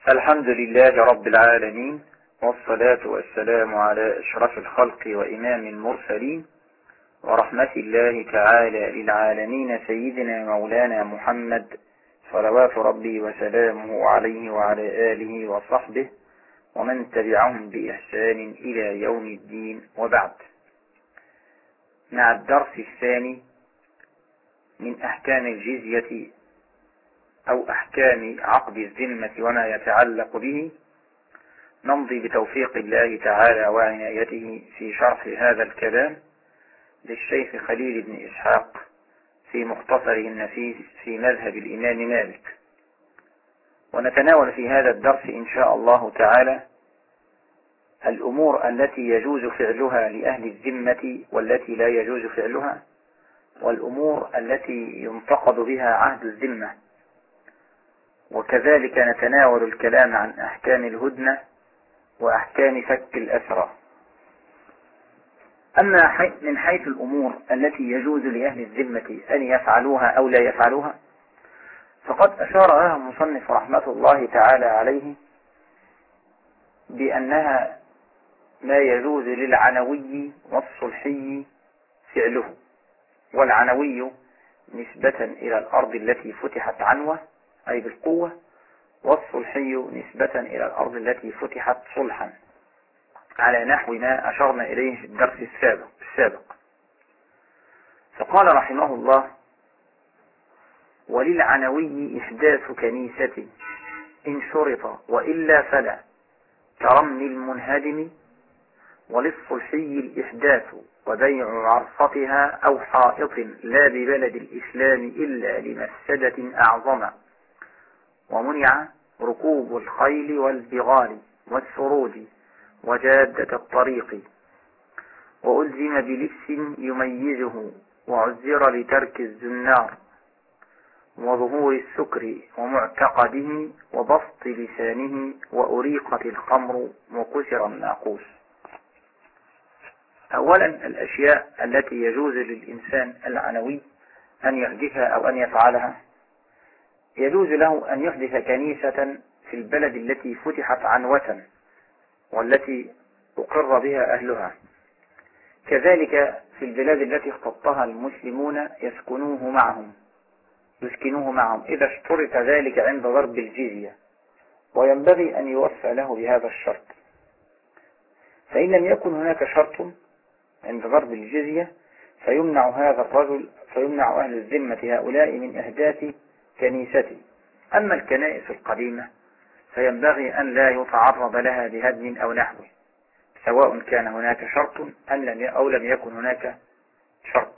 الحمد لله رب العالمين، والصلاة والسلام على أشرف الخلق وإمام المرسلين، ورحمة الله تعالى للعالمين سيدنا مولانا محمد صلوات ربي وسلامه عليه وعلى آله وصحبه ومن تبعهم بإحسان إلى يوم الدين، وبعد. مع الدرس الثاني من أحكام الجزية أو أحكام عقد الذمة وما يتعلق به، نمضي بتوفيق الله تعالى وعنايته في شرح هذا الكلام للشيخ خليل بن إسحاق في مختصره النفيس في مذهب الإمام مالك. ونتناول في هذا الدرس إن شاء الله تعالى الأمور التي يجوز فعلها لأهل الذمة والتي لا يجوز فعلها، والأمور التي ينتقض بها عهد الذمة، وكذلك نتناول الكلام عن أحكام الهدنة وأحكام فك الأسرى. أما من حيث الأمور التي يجوز لأهل الذمة أن يفعلوها أو لا يفعلوها، فقد أشار لها المصنف رحمة الله تعالى عليه بأنها ما يجوز للعنوي والصلحي فعله. والعنوي نسبة إلى الأرض التي فتحت عنوة أي بالقوة، والصلحي نسبة إلى الأرض التي فتحت صلحا، على نحو ما أشرنا إليه في الدرس السابق. فقال رحمه الله: وللعنوي إحداث كنيسة إن شرط وإلا فلا كرمي المنهدم، وللصلحي الإحداث وبيع عرصتها أو حائط لا ببلد الإسلام إلا لمفسدة أعظم، ومنع ركوب الخيل والبغال والسرود وجادة الطريق، وألزم بلبس يميزه، وعزر لترك الزنار وظهور السكر ومعتقده وبسط لسانه، وأريقت الخمر وكسر الناقوس. أولا، الأشياء التي يجوز للإنسان العنوي أن يحدثها أو أن يفعلها: يجوز له أن يحدث كنيسة في البلد التي فتحت عنوة والتي أقر بها أهلها، كذلك في البلاد التي اختطها المسلمون يسكنوه معهم إذا اشترط ذلك عند ضرب الجزية، وينبغي أن يوفى له بهذا الشرط. فإن لم يكن هناك شرط عند ضرب الجزية فيمنع أهل الذمة هؤلاء من إحداث كنيسة. أما الكنائس القديمة فينبغي أن لا يتعرض لها بهدم أو نحوه، سواء كان هناك شرط أو لم يكن هناك شرط.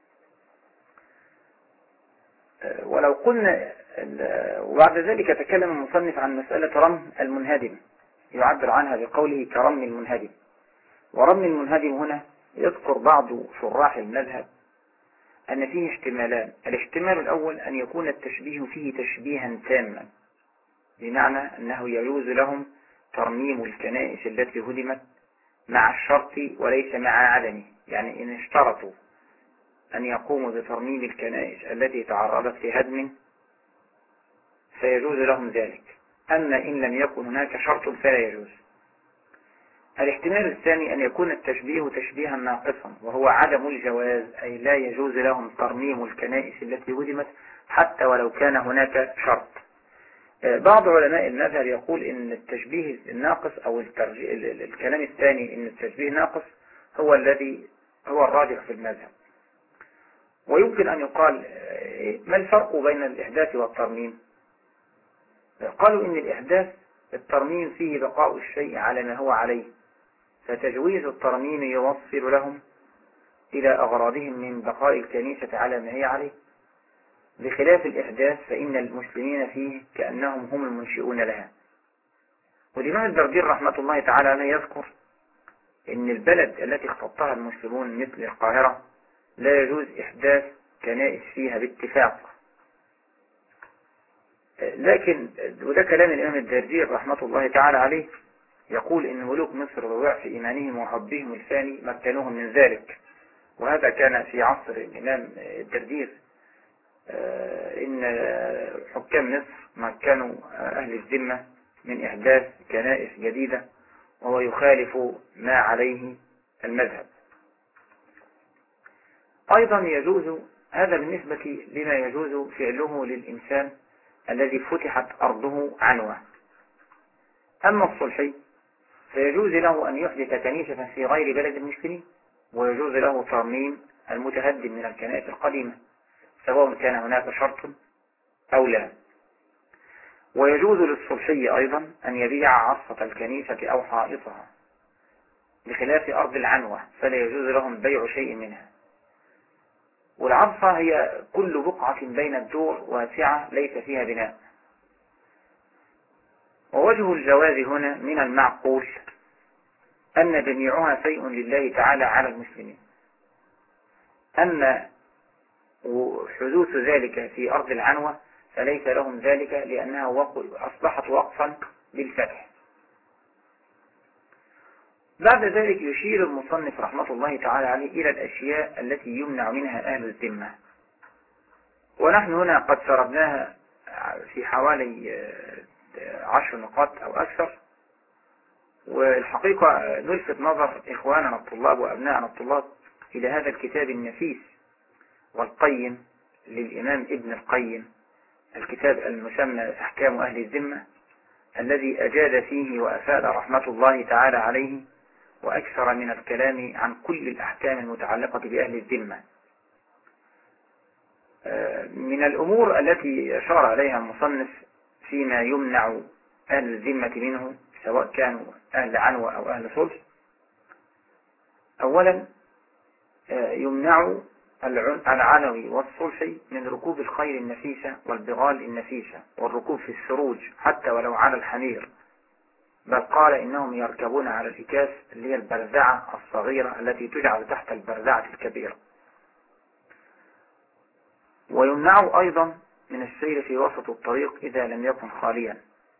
ولو قلنا وبعد ذلك تكلم المصنف عن مسألة رمي المنهدم، يعبر عنها بقوله كرمي المنهدم. ورمي المنهدم هنا يذكر بعض شراح المذهب أن فيه احتمالان: الاحتمال الأول أن يكون التشبيه فيه تشبيها تاما، بمعنى أنه يجوز لهم ترميم الكنائس التي هدمت مع الشرط وليس مع عدمه، يعني إن اشترطوا أن يقوموا بترميم الكنائس التي تعرضت لهدم فيجوز لهم ذلك، أما إن لم يكن هناك شرط فلا يجوز. الاحتمال الثاني أن يكون التشبيه تشبيها ناقصا، وهو عدم الجواز، أي لا يجوز لهم ترميم الكنائس التي هدمت حتى ولو كان هناك شرط. بعض علماء المذهب يقول إن التشبيه الناقص أو الكلام الثاني إن التشبيه ناقص هو الراجح في المذهب. ويمكن أن يقال: ما الفرق بين الإحداث والترميم؟ قالوا إن الإحداث الترميم فيه بقاء الشيء على ما هو عليه، فتجويز الترميم يوصل لهم إلى أغراضهم من بقاء الكنيسة على ما هي عليه، بخلاف الإحداث فإن المسلمين فيه كأنهم هم المنشئون لها. والإمام الدردير رحمة الله تعالى عليه يذكر إن البلد التي اختطها المسلمون مثل القاهرة لا يجوز إحداث كنائس فيها باتفاق. لكن وده كلام الإمام الدردير رحمة الله تعالى عليه، يقول إن ملوك مصر بضعف إيمانهم وحبهم الفاني مكنوهم من ذلك، وهذا كان في عصر الإمام الدردير. إن حكام مصر مكنوا أهل الذمة من إحداث كنائس جديدة، وهو يخالف ما عليه المذهب. أيضا يجوز هذا بالنسبة لما يجوز فعله للإنسان الذي فتحت أرضه عنوة. أما الصلحي فيجوز له أن يحدث كنيسة في غير بلد المسلمين، ويجوز له ترميم المتهدم من الكنائس القديمة سواء كان هناك شرط أو لا. ويجوز للصلحي أيضا أن يبيع عصة الكنيسة أو حائطها، بخلاف أرض العنوة فلا يجوز لهم بيع شيء منها. والعصة هي كل بقعة بين الدور واسعة ليس فيها بناء. ووجه الجواز هنا من المعقول أن جميعها شيء لله تعالى على المسلمين. أما حدوث ذلك في أرض العنوة فليس لهم ذلك، لأنها أصبحت وقفا للفتح. بعد ذلك يشير المصنف رحمة الله تعالى عليه إلى الأشياء التي يمنع منها أهل الذمة، ونحن هنا قد سردناها في حوالي 10 نقاط أو أكثر. والحقيقة نلفت نظر إخواننا الطلاب وأبنائنا الطلاب إلى هذا الكتاب النفيس والقيم للإمام ابن القيم، الكتاب المسمى أحكام أهل الذمة، الذي أجاد فيه وأفاد رحمة الله تعالى عليه وأكثر من الكلام عن كل الأحكام المتعلقة بأهل الذمة. من الأمور التي أشار عليها المصنف فيما يمنع أهل الذمة منه سواء كانوا أهل عنوة أو أهل صلح، أولا يمنع العنوي والصلحي من ركوب الخيل النفيسة والبغال النفيسة والركوب في السروج حتى ولو على الحمير، بل قال إنهم يركبون على الإكاس اللي هي البرزعة الصغيرة التي تجعل تحت البرزعة الكبيرة. ويمنع أيضا من السير في وسط الطريق إذا لم يكن خاليا،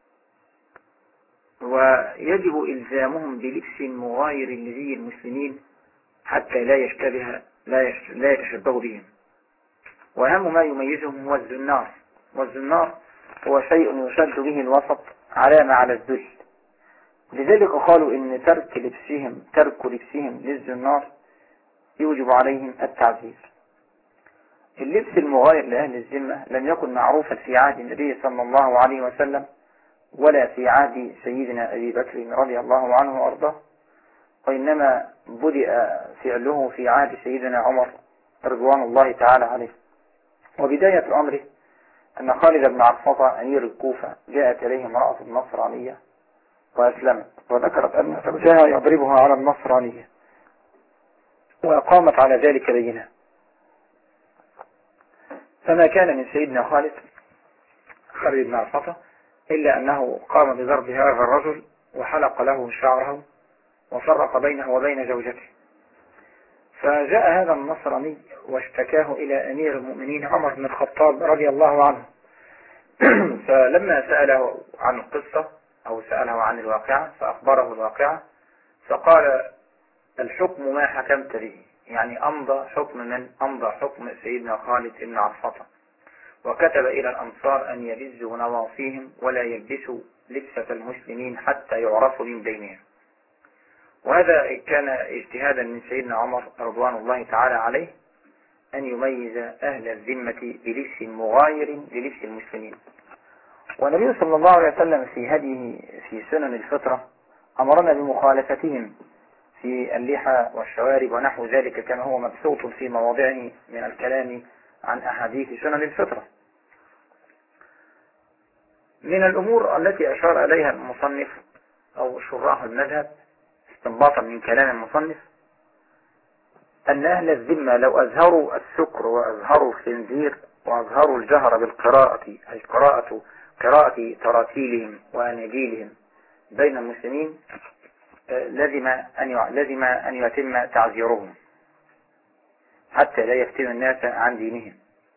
ويجب إلزامهم بلبس مغاير لزي المسلمين حتى لا يتشبه بهم. وأهم ما يميزهم هو الزنار، والزنار هو شيء يشد به الوسط علامة على الذل، لذلك قالوا إن ترك لبسهم للزنار يوجب عليهم التعزير. اللبس المغاير لأهل الذمة لم يكن معروفا في عهد النبي صلى الله عليه وسلم ولا في عهد سيدنا أبي بكر رضي الله عنه وأرضاه، وإنما بدأ فعله في عهد سيدنا عمر رضوان الله تعالى عليه. وبداية الأمر أن خالد بن عرفطة أمير الكوفة جاءت إليه امرأة نصرانية وأسلمت، وذكرت أن زوجها يضربها على النصرانية، وأقامت على ذلك بينة. فما كان من سيدنا خالد بن عرفطة إلا أنه قام بضرب هذا الرجل وحلق له شعره وفرق بينه وبين زوجته. فجاء هذا النصراني واشتكاه إلى أمير المؤمنين عمر بن الخطاب رضي الله عنه. فلما سأله عن القصة أو سأله عن الواقعة فأخبره الواقعة، فقال الحكم ما حكمت به، يعني أمضى حكم سيدنا خالد بن عرفطة، وكتب إلى الأنصار أن يبزوا نواصيهم ولا يلبسوا لبسة المسلمين حتى يعرفوا من بينهم. وهذا كان اجتهادا من سيدنا عمر رضوان الله تعالى عليه أن يميز أهل الذمة بلبس مغاير للبس المسلمين. والنبي صلى الله عليه وسلم في هديه في سنن الفطرة أمرنا بمخالفتهم في اللحى والشوارب ونحو ذلك، كما هو مبسوط في مواضعه من الكلام عن أحاديث سنن الفطرة. من الأمور التي أشار إليها المصنف أو شراح المذهب استنباطا من كلام المصنف أن أهل الذمة لو أظهروا السكر وأظهروا الخنزير وأظهروا الجهر بالقراءة، أي قراءة تراتيلهم وأناجيلهم بين المسلمين، لزم أن يتم تعذيرهم حتى لا يفتن الناس عن دينهم.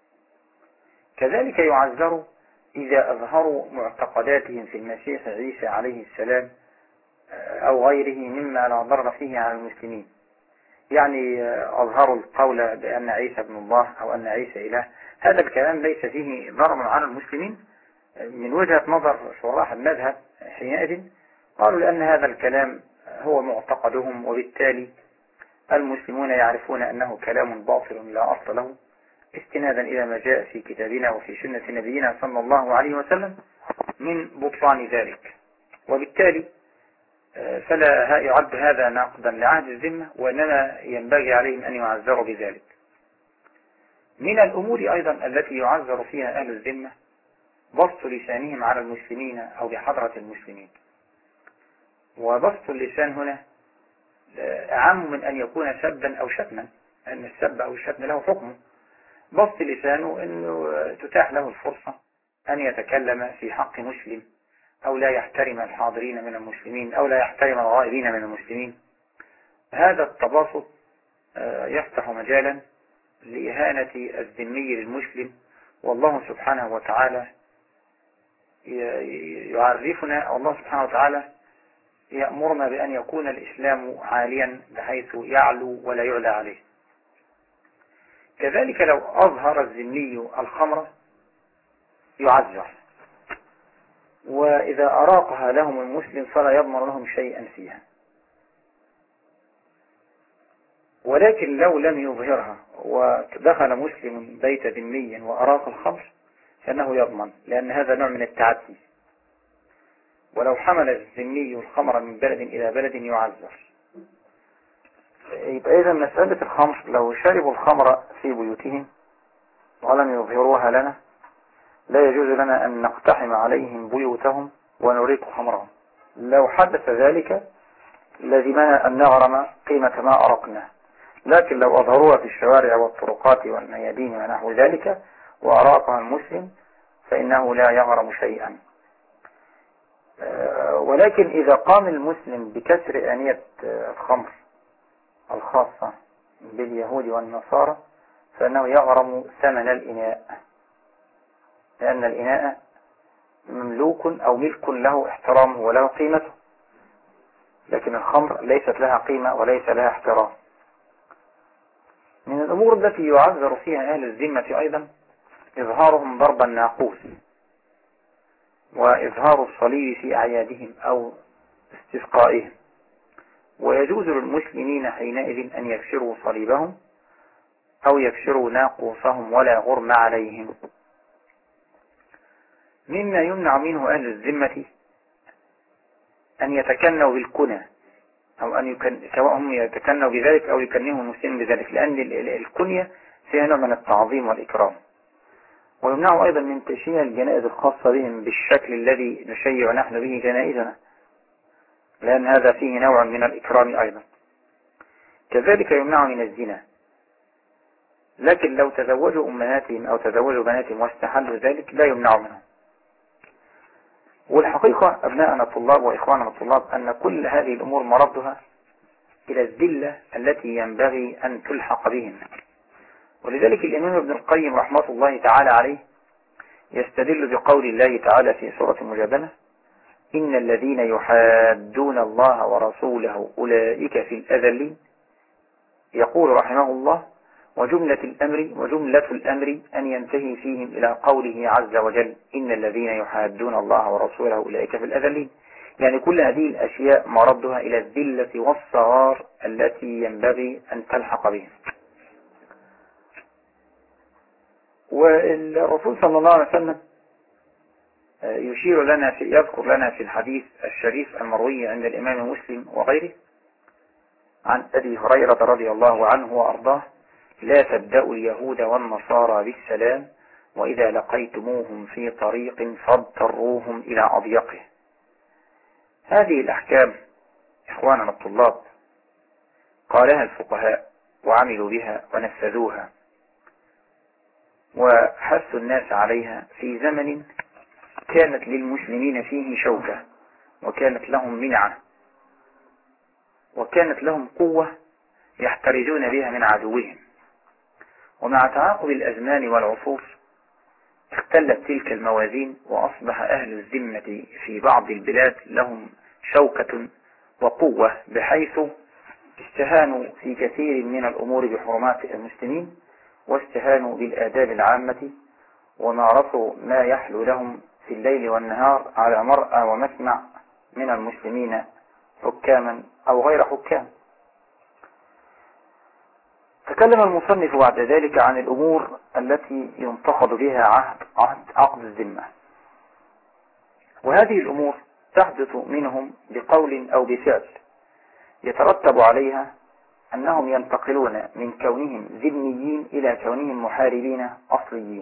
كذلك يعذروا إذا أظهروا معتقداتهم في المسيح عيسى عليه السلام أو غيره مما لا ضرر فيه على المسلمين، يعني أظهروا القول بأن عيسى ابن الله أو أن عيسى إله. هذا الكلام ليس فيه ضرر على المسلمين من وجهة نظر شراح المذهب، حينئذ؟ قالوا لأن هذا الكلام هو معتقدهم، وبالتالي المسلمون يعرفون أنه كلام باطل لا أصل له، استنادا إلى ما جاء في كتابنا وفي سنة نبينا صلى الله عليه وسلم من بطلان ذلك. وبالتالي فلا يعد هذا ناقضا لعهد الذمة، وإنما ينبغي عليهم أن يعذروا بذلك. من الأمور أيضا التي يعذر فيها أهل الذمة بسط لسانهم على المسلمين أو بحضرة المسلمين. وبسط اللسان هنا أعم من أن يكون سبا أو شتما، أن السب أو الشتم له حكمه. بسط لسانه أنه تتاح له الفرصة أن يتكلم في حق مسلم، أو لا يحترم الحاضرين من المسلمين، أو لا يحترم الغائبين من المسلمين. هذا التباسط يفتح مجالا لإهانة الذمي للمسلم، والله سبحانه وتعالى يعرفنا، والله سبحانه وتعالى يأمرنا بأن يكون الإسلام عاليا بحيث يعلو ولا يعلى عليه. كذلك لو أظهر الذمي الخمر يعذر، وإذا أراقها لهم المسلم فلا يضمن لهم شيئا فيها. ولكن لو لم يظهرها ودخل مسلم بيت ذمي وأراق الخمر فإنه يضمن، لأن هذا نوع من التعدي. ولو حمل الذمي الخمر من بلد إلى بلد يعذر. يبقى إذا مسألة الخمر لو شربوا الخمر في بيوتهم ولم يظهروها لنا لا يجوز لنا أن نقتحم عليهم بيوتهم ونريق خمرهم. لو حدث ذلك لزمنا أن نغرم قيمة ما أرقناه، لكن لو أظهروها في الشوارع والطرقات والميادين ونحو ذلك وأراقها المسلم فإنه لا يغرم شيئا. ولكن إذا قام المسلم بكسر آنية الخمر الخاصة باليهود والنصارى فإنه يغرم ثمن الإناء، لأن الإناء مملوك أو ملك له احترامه وله قيمته، لكن الخمر ليست لها قيمة وليس لها احترام. من الأمور التي يعذر فيها أهل الذمة أيضا إظهارهم ضرب الناقوس وإظهار الصليب في أعيادهم أو استسقائهم، ويجوز للمسلمين حينئذ أن يكسروا صليبهم أو يكسروا ناقوسهم ولا غرم عليهم. مما يمنع منه أهل الذمة أن يتكنوا بالكنى، أو سواء هم يتكنوا بذلك أو يكنهم المسلمين بذلك، لأن الكنية فيها نوع من التعظيم والإكرام. ويمنعوا أيضا من تشييع الجنائز الخاصة بهم بالشكل الذي نشيع نحن به جنائزنا، لأن هذا فيه نوع من الإكرام أيضا. كذلك يمنع من الزنا، لكن لو تزوجوا أمهاتهم أو تزوجوا بناتهم واستحلوا ذلك لا يمنع منهم. والحقيقة أبناءنا الطلاب وإخواننا الطلاب أن كل هذه الأمور مردها إلى الذلة التي ينبغي أن تلحق بهم. ولذلك الإمام ابن القيم رحمة الله تعالى عليه يستدل بقول الله تعالى في سورة المجادلة: إن الذين يحادون الله ورسوله أولئك في الأذلين. يقول رحمه الله: وجملة الأمر أن ينتهي فيهم إلى قوله عز وجل: إن الذين يحادون الله ورسوله أولئك في الأذلين. يعني كل هذه الأشياء مردها إلى الذلة والصغار التي ينبغي أن تلحق بهم. والرسول صلى الله عليه وسلم يذكر لنا في الحديث الشريف المروي عند الإمام مسلم وغيره عن أبي هريرة رضي الله عنه وأرضاه: لا تبدأوا اليهود والنصارى بالسلام، وإذا لقيتموهم في طريق فاضطروهم إلى أضيقه. هذه الأحكام إخواننا الطلاب قالها الفقهاء وعملوا بها ونفذوها وحثوا الناس عليها في زمن كانت للمسلمين فيه شوكة، وكانت لهم منعة، وكانت لهم قوة يحترزون بها من عدوهم. ومع تعاقب الأزمان والعصور اختلت تلك الموازين، وأصبح أهل الذمة في بعض البلاد لهم شوكة وقوة، بحيث استهانوا في كثير من الأمور بحرمات المسلمين، واستهانوا بالآداب العامة، ومارسوا ما يحلو لهم في الليل والنهار على مرأى ومسمع من المسلمين حكاما أو غير حكام. تكلم المصنف بعد ذلك عن الأمور التي ينتقد بها عقد الذمة، وهذه الأمور تحدث منهم بقول أو بفعل يترتب عليها أنهم ينتقلون من كونهم ذميين إلى كونهم محاربين أصليين.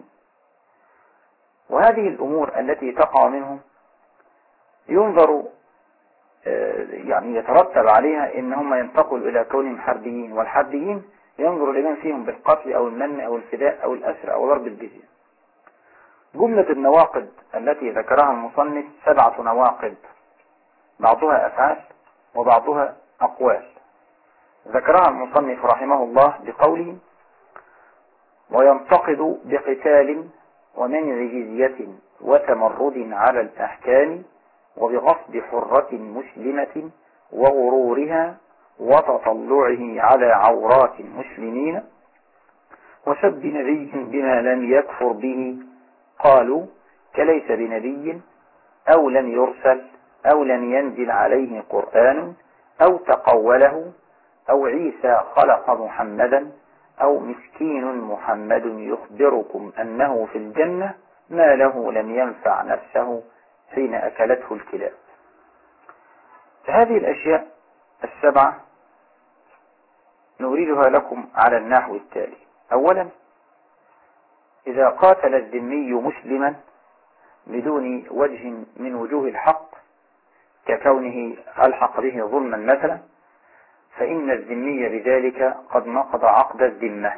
وهذه الأمور التي تقع منهم ينظر يعني يترتب عليها إنهم ينتقلوا إلى كونهم حربيين، والحربيين ينظر الإمام فيهم بالقتل أو المن أو الفداء أو الأسر أو ضرب الجزية. جملة النواقض التي ذكرها المصنف 7 نواقض، بعضها أفعال وبعضها أقوال، ذكرها المصنف رحمه الله بقوله: وينتقد بقتال ومنع جزية وتمرد على الأحكام وبغصب حرة مسلمة وغرورها وتطلعه على عورات المسلمين وسب نبي بما لم يكفر به، قالوا كليس بنبي أو لم يرسل أو لم ينزل عليه قرآن أو تقوله أو عيسى خلق محمدا أو مسكين محمد يخبركم أنه في الجنة ما له لم ينفع نفسه حين أكلته الكلاب. فهذه الأشياء 7 نريدها لكم على النحو التالي. أولا، إذا قاتل الذمي مسلما بدون وجه من وجوه الحق ككونه ألحق به ظلما مثلا، فإن الذمي بذلك قد نقض عقد الذمة،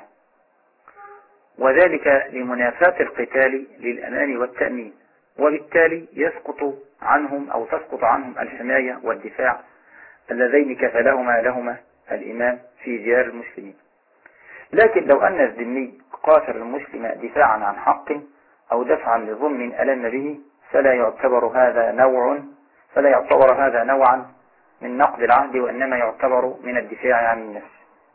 وذلك لمنافاة القتال للأمان والتأمين، وبالتالي يسقط عنهم أو تسقط عنهم الحماية والدفاع اللذين كفلهما الإمام في ديار المسلمين. لكن لو أن الذمي قاتل المسلم دفاعا عن حق أو دفعا لظلم ألم به فلا يعتبر هذا نوعا من نقض العهد، وإنما يعتبر من الدفاع عن النفس.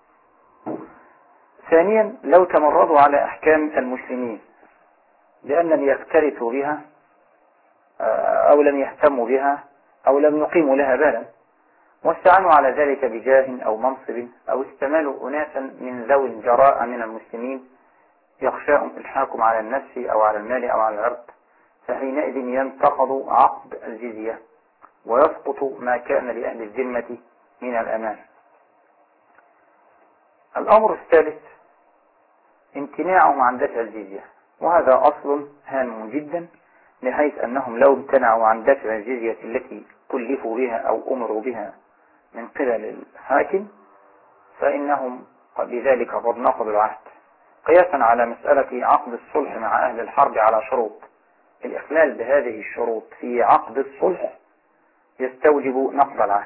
ثانيا، لو تمردوا على أحكام المسلمين لأنهم يكترثوا بها أو لم يهتموا بها أو لم يقيموا لها بالا، واستعنوا على ذلك بجاه أو منصب، أو استمالوا أناسا من ذوي الجراء من المسلمين يخشاهم الحاكم على النفس أو على المال أو على العرض، فحينئذ ينتقض عقد الجزية ويسقط ما كان لأهل الذمة من الأمان. الأمر الثالث، امتناعهم عن دفع الجزية، وهذا أصل هام جدا، بحيث أنهم لو امتنعوا عن دفع الجزية التي كلفوا بها أو أمروا بها من قبل الحاكم فإنهم بذلك قد نقضوا العهد، قياسا على مسألة عقد الصلح مع أهل الحرب على شروط. الإخلال بهذه الشروط في عقد الصلح يستوجب نقض العهد.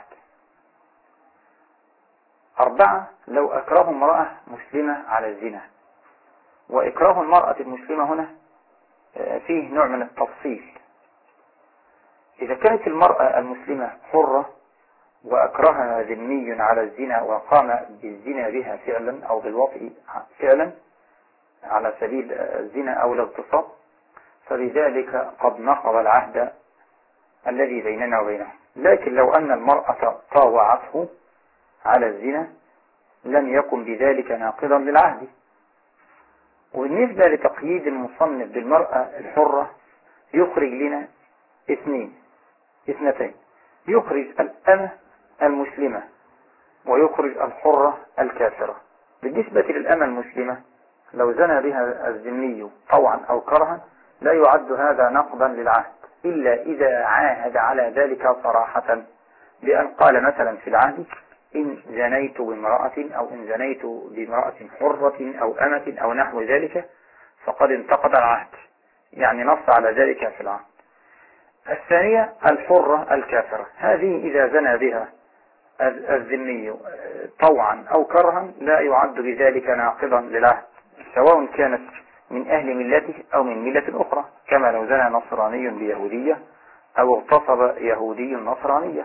4، لو أكره امرأة مسلمة على الزنا، وإكراه المرأة المسلمة هنا فيه نوع من التفصيل. إذا كانت المرأة المسلمة حرة وأكرهها ذمي على الزنا وقام بالزنا بها فعلا أو بالوطء فعلا على سبيل الزنا أو الاغتصاب، فبذلك قد نقض العهد الذي بيننا وبينه. لكن لو أن المرأة طاوعته على الزنا لم يكن بذلك ناقضا للعهد. وبالنسبة لتقييد المصنف بالمرأة الحرة يخرج لنا اثنتين، يخرج الأمة المسلمة ويخرج الحرة الكافرة. بالنسبة للأمة المسلمة لو زنى بها الذمي طوعا أو كرها لا يعد هذا نقضا للعهد، إلا إذا عاهد على ذلك صراحة، بأن قال مثلا في العهد: إن زنيت بامرأة أو إن زنيت بامرأة حرة أو أمة أو نحو ذلك فقد انتقض العهد، يعني نص على ذلك في العهد. الثانية الحرة الكافرة، هذه إذا زنى بها الذمي طوعا أو كرها لا يعد بذلك ناقضا للعهد، سواء كانت من أهل ملته أو من ملة أخرى، كما لو زنى نصراني بيهودية أو اغتصب يهودي نصرانية.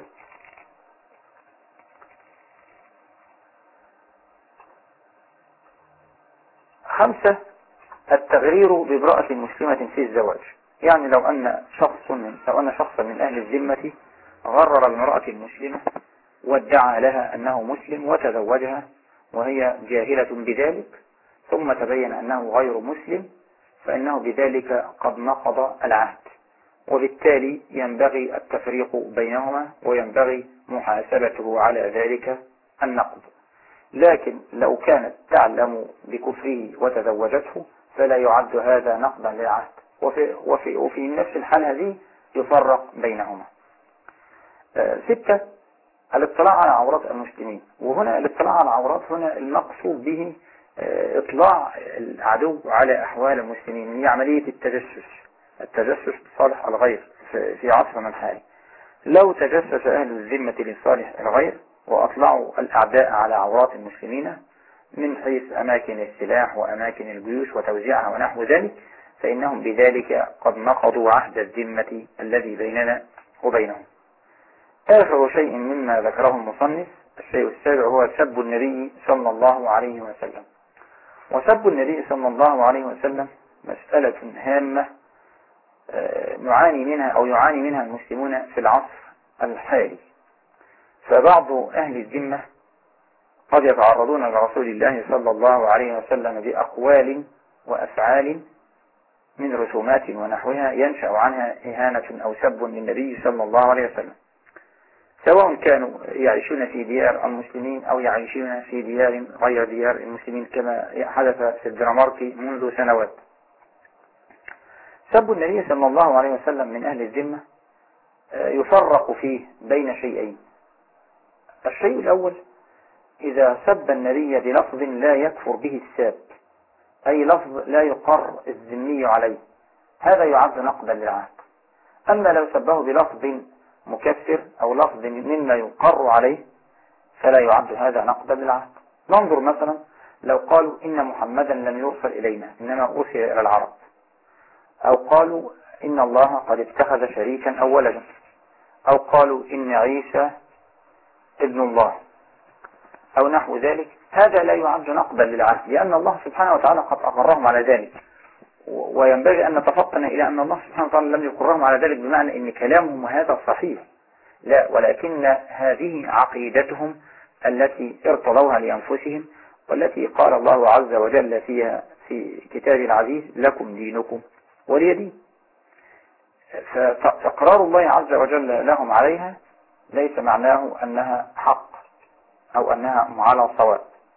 5، التغرير بامرأة مسلمة في الزواج، يعني لو أن شخصا من أهل الذمة غرر المرأة المسلمة وادعى لها أنه مسلم وتزوجها وهي جاهلة بذلك، ثم تبين أنه غير مسلم، فإنه بذلك قد نقض العهد، وبالتالي ينبغي التفريق بينهما وينبغي محاسبته على ذلك النقض. لكن لو كانت تعلم بكفره وتزوجته فلا يعد هذا نقضا للعهد، وفي نفس الحال هذه يفرق بينهما. 6. الاطلاع على عورات المسلمين. وهنا الاطلاع على العورات هنا المقصود به اطلاع العدو على أحوال المسلمين، هي عملية التجسس لصالح الغير في عصرنا الحالي. لو تجسس أهل الذمة لصالح الغير وأطلعوا الأعداء على عورات المسلمين من حيث أماكن السلاح وأماكن الجيوش وتوزيعها ونحو ذلك، فإنهم بذلك قد نقضوا عهد الذمة الذي بيننا وبينهم. آخر شيء مما ذكره المصنف الشيء السابع هو سب النبي صلى الله عليه وسلم. وسب النبي صلى الله عليه وسلم مسألة هامة نعاني منها أو يعاني منها المسلمون في العصر الحالي. فبعض أهل الذمة قد يتعرضون لرسول الله صلى الله عليه وسلم بأقوال وأفعال من رسومات ونحوها ينشأ عنها إهانة أو سب للنبي صلى الله عليه وسلم، سواء كانوا يعيشون في ديار المسلمين أو يعيشون في ديار غير ديار المسلمين كما حدث في الدنمارك منذ سنوات. سب النبي صلى الله عليه وسلم من أهل الذمة يفرق فيه بين شيئين. الشيء الأول إذا سب النبي بلفظ لا يكفر به الساب، أي لفظ لا يقر الذمي عليه، هذا يعد نقضا للعهد. أما لو سبه بلفظ مكفر أو لفظ مما يقر عليه فلا يعد هذا نقضا للعهد. ننظر مثلا لو قالوا إن محمدا لم يرسل إلينا إنما أرسل إلى العرب، أو قالوا إن الله قد اتخذ شريكا أو ولدا، أو قالوا إن عيسى ابن الله أو نحو ذلك، هذا لا يعد نقضا للعهد، لأن الله سبحانه وتعالى قد أقرهم على ذلك. وينبغي أن نتفطن إلى أن الله سبحانه وتعالى لم يقرهم على ذلك بمعنى أن كلامهم هذا صحيح، لا، ولكن هذه عقيدتهم التي ارتضوها لأنفسهم، والتي قال الله عز وجل فيها في كتاب العزيز لكم دينكم ولي دين. فإقرار الله عز وجل لهم عليها ليس معناه أنها حق أو أنها على صواب.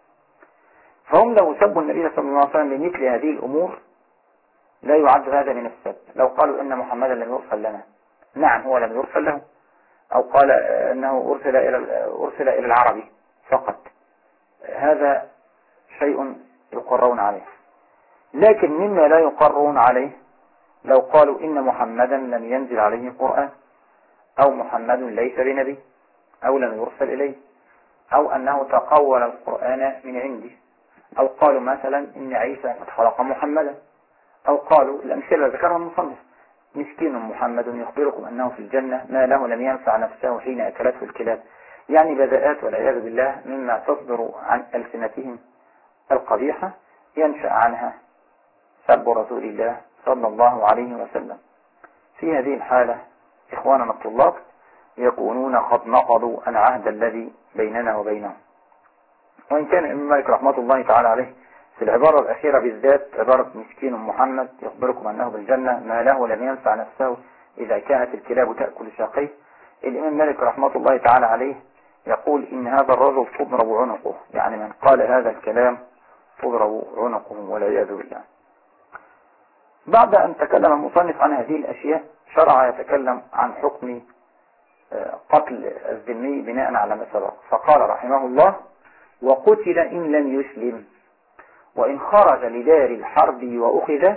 فهم لو سبوا النبي صلى الله عليه وسلم بمثل هذه الأمور لا يعد هذا من السب. لو قالوا إن محمدا لم يرسل لنا، نعم هو لم يرسل له، أو قال أنه أرسل إلى العربي فقط، هذا شيء يقرون عليه. لكن مما لا يقرون عليه لو قالوا إن محمدا لم ينزل عليه القرآن، أو محمد ليس بنبي، أو لم يرسل إليه، أو أنه تقول القرآن من عنده، أو قالوا مثلا إن عيسى قد خلق محمدا، أو قالوا الأمثلة ذكرها المصنف مسكين محمد يخبركم أنه في الجنة ما له لم ينفع نفسه حين أكلته الكلاب، يعني بذاءات والعياذ بالله مما تصدر عن ألسنتهم القبيحة ينشأ عنها سب رسول الله صلى الله عليه وسلم. في هذه الحالة إخواننا الطلاب يكونون قد نقضوا العهد الذي بيننا وبينهم. وإن كان الإمام مالك رحمة الله تعالى عليه في العبارة الأخيرة بالذات عبارة مسكين محمد يخبركم أنه بالجنة ما له لم ينفع نفسه إذا كانت الكلاب تأكل ساقيه، الإمام مالك رحمة الله تعالى عليه يقول إن هذا الرجل تضرب عنقه، يعني من قال هذا الكلام تضرب عنقه والعياذ بالله. بعد أن تكلم المصنف عن هذه الأشياء شرع يتكلم عن حكم قتل الذمي بناء على ما سبق، فقال رحمه الله: وقتل إن لم يسلم، وإن خرج لدار الحرب وأخذ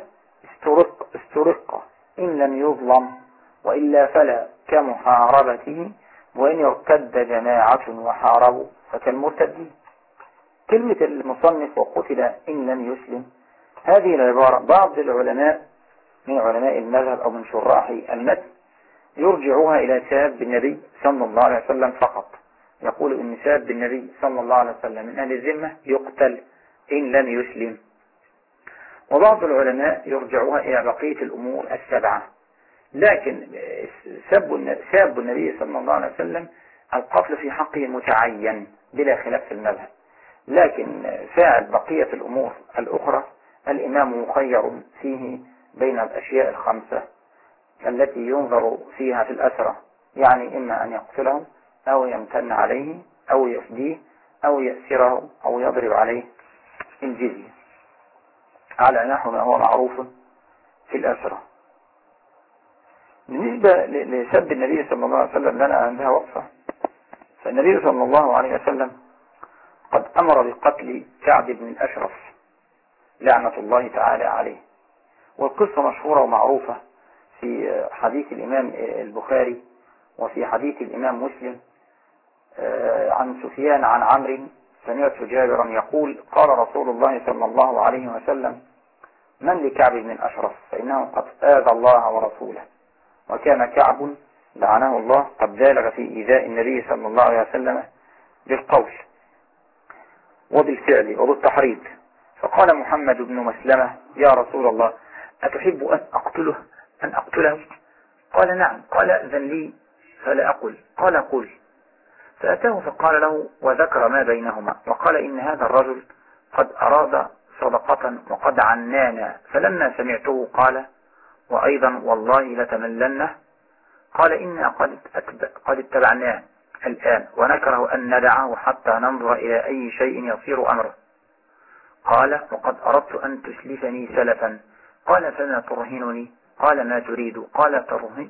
استرق إن لم يظلم، وإلا فلا كمحاربته، وإن ارتد جماعة وحاربوا فكالمرتدين. كلمة المصنف وقتل إن لم يسلم، هذه العبارة بعض العلماء من علماء المذهب أو من شراح المتن يرجعوها إلى ساب النبي صلى الله عليه وسلم فقط، يقول إن ساب النبي صلى الله عليه وسلم من أهل الذمة يقتل إن لم يسلم. وبعض العلماء يرجعوها إلى بقية الأمور السبعة، لكن ساب النبي صلى الله عليه وسلم القتل في حقه متعين بلا خلاف في المذهب، لكن فاعل بقية الأمور الأخرى الإمام مخير فيه بين الأشياء الخمسة التي ينظر فيها في الأسرة، يعني إما أن يقتله أو يمتن عليه أو يفديه أو يأسره أو يضرب عليه الجزية على نحو ما هو معروف في الأسرة. بالنسبة لسب النبي صلى الله عليه وسلم لنا عندها وقفة. فالنبي صلى الله عليه وسلم قد أمر بقتل كعب بن الأشرف لعنة الله تعالى عليه، والقصة مشهورة ومعروفة في حديث الإمام البخاري وفي حديث الإمام مسلم عن سفيان عن عمرو سمعت جابرا يقول قال رسول الله صلى الله عليه وسلم من لكعب بن الأشرف فإنه قد آذى الله ورسوله، وكان كعب لعنه الله قد بالغ في إيذاء النبي صلى الله عليه وسلم بالقول وبالفعل وبالتحريض. فقال محمد بن مسلمة يا رسول الله أتحب أن أقتله؟ قال نعم. قال أذن لي فلا أقل. قال قل. فأتاه فقال له وذكر ما بينهما وقال إن هذا الرجل قد أراد صدقة وقد عنانا. فلما سمعته قال وأيضا والله لتملنه. قال إنا قد اتبعناه الآن ونكره أن ندعه حتى ننظر إلى أي شيء يصير أمره. قال وقد أردت أن تسلفني سلفا. قال فما ترهنني؟ قال ما تريد؟ قال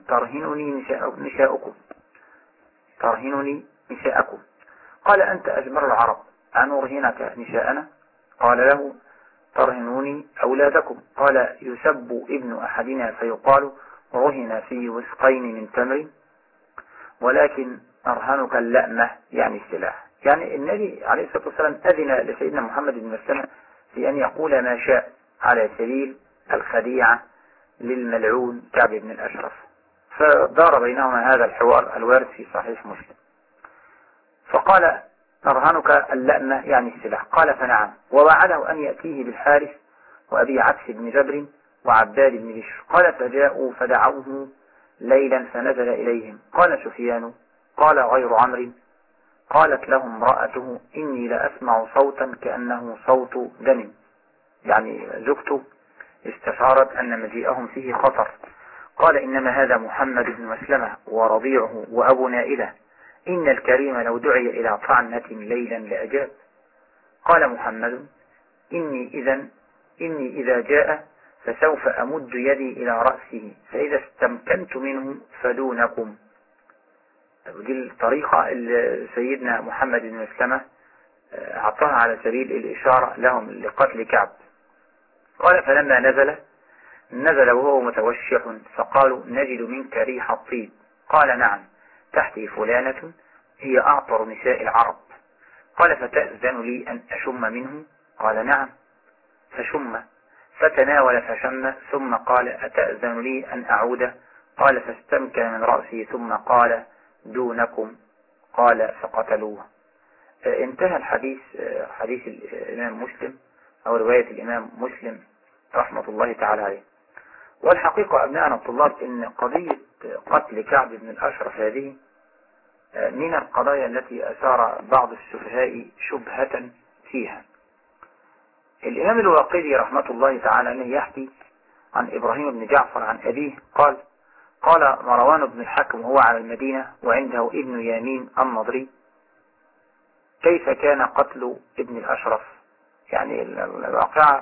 ترهنني نساءكم. قال أنت أجمل العرب أن أرهنك نساءنا؟ قال له ترهنوني أولادكم. قال يسب ابن أحدنا فيقال رهن في وسقين من تمر، ولكن أرهنك اللأمة يعني السلاح. يعني النبي عليه الصلاة والسلام أذن لسيدنا محمد بن مسلمة في أن يقول ما شاء على سبيل الخديعة للملعون كعب بن الأشرف. فدار بينهما هذا الحوار الوارد في صحيح مسلم. فقال أرهنك اللأمة يعني السلاح. قال فنعم. ووعده أن يأتيه بالحارث وأبي عبس بن جبر وعباد بن بشر. قال فجاءوا فدعوه ليلا فنزل إليهم. قال سفيان قال غير عمرو قالت لهم امرأته إني لأسمع صوتا كأنه صوت دم، يعني زوجته استشعرت أن مجيئهم فيه خطر. قال إنما هذا محمد بن مسلمة ورضيعه وأبو نائلة، إن الكريم لو دعي إلى طعنة ليلا لأجاب. قال محمد إني إذا جاء فسوف أمد يدي إلى رأسه فإذا استمكنت منه فدونكم. دي الطريقة اللي سيدنا محمد بن مسلمة أعطاها على سبيل الإشارة لهم لقتل كعب. قال فلما نزل وهو متوشح فقالوا نجد منك ريح الطيب. قال نعم تحتي فلانة هي أعطر نساء العرب. قال فتأذن لي أن أشم منه؟ قال نعم. فشم فتناول فشم ثم قال أتأذن لي أن أعود؟ قال فاستمكن من رأسه ثم قال دونكم. قال فقتلوه. انتهى الحديث حديث الإمام مسلم أو رواية الإمام مسلم رحمة الله تعالى عليه. والحقيقة أبناءنا الطلاب إن قضية قتل كعب بن الأشرف هذه من القضايا التي أثار بعض السفهاء شبهة فيها. الإمام الواقدي رحمة الله تعالى عليه يحكي عن إبراهيم بن جعفر عن أبيه قال مروان بن الحكم وهو على المدينة وعنده ابن يامين النضري كيف كان قتل ابن الأشرف؟ يعني الواقعة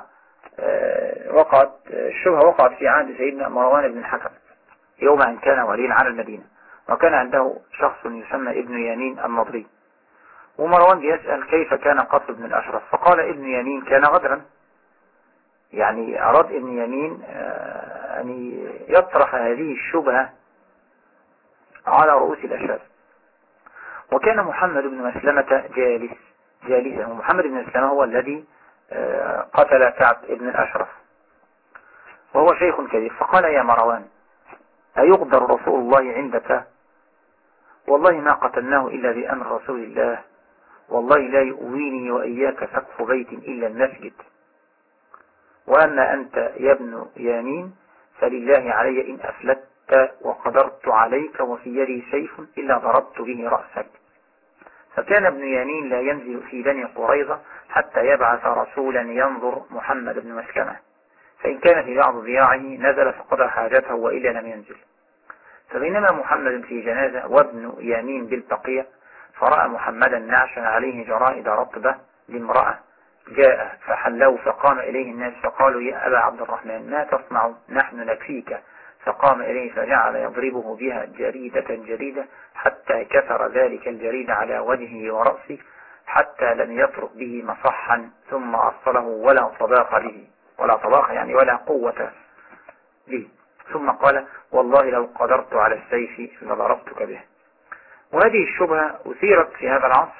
الشبهة وقعت في عهد سيدنا مروان بن الحكم يوم أن كان وليا على المدينة، وكان عنده شخص يسمى ابن يامين النضري، ومروان يسأل كيف كان قتل ابن الأشرف؟ فقال ابن يامين كان غدرا، يعني أراد ابن يامين أن يطرح هذه الشبهة على رؤوس الأشباب. وكان محمد بن مسلمة جالسا، ومحمد بن مسلمة هو الذي قتل كعب ابن الأشرف وهو شيخ كبير. فقال يا مروان أيغدر رسول الله عندك؟ والله ما قتلناه إلا بأمر رسول الله، والله لا يؤويني وإياك سقف بيت إلا المسجد، وأما أنت يا ابن يامين فلله علي إن أفلت حتى وقدرت عليك وفي يدي سيف إلا ضربت به رأسك. فكان ابن يمين لا ينزل في بني قريظة حتى يبعث رسولا ينظر محمد بن مسلمة، فإن كان في بعض ذراعه نزل فقضى حاجته وإلا لم ينزل. فبينما محمد في جنازة وابن يمين بالبقية، فرأى محمدا نعشا عليه جرائد رطبة لامرأة، جاء فحلوا فقام إليه الناس فقالوا يا أبا عبد الرحمن ما تصنع نحن نكفيك. فقام إليه فجعل يضربه بها جريدة جريدة حتى كثر ذلك الجريد على وجهه ورأسه حتى لم يترك به مصحا، ثم أصله ولا صداق به، ولا صداق يعني ولا قوة به، ثم قال والله لو قدرت على السيف لضربتك به. وهذه الشبهة أثيرت في هذا العصر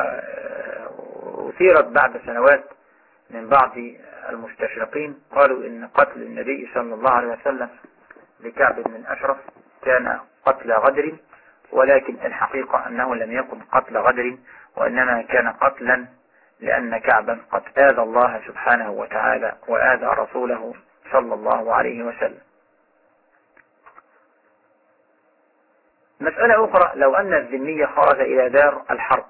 وأثيرت بعد سنوات من بعض المستشرقين، قالوا إن قتل النبي صلى الله عليه وسلم لكعب بن الأشرف كان قتل غدر، ولكن الحقيقة أنه لم يكن قتل غدر، وإنما كان قتلا لأن كعبا قد آذى الله سبحانه وتعالى وآذى رسوله صلى الله عليه وسلم. مسألة أخرى، لو أن الذمي خرج إلى دار الحرب،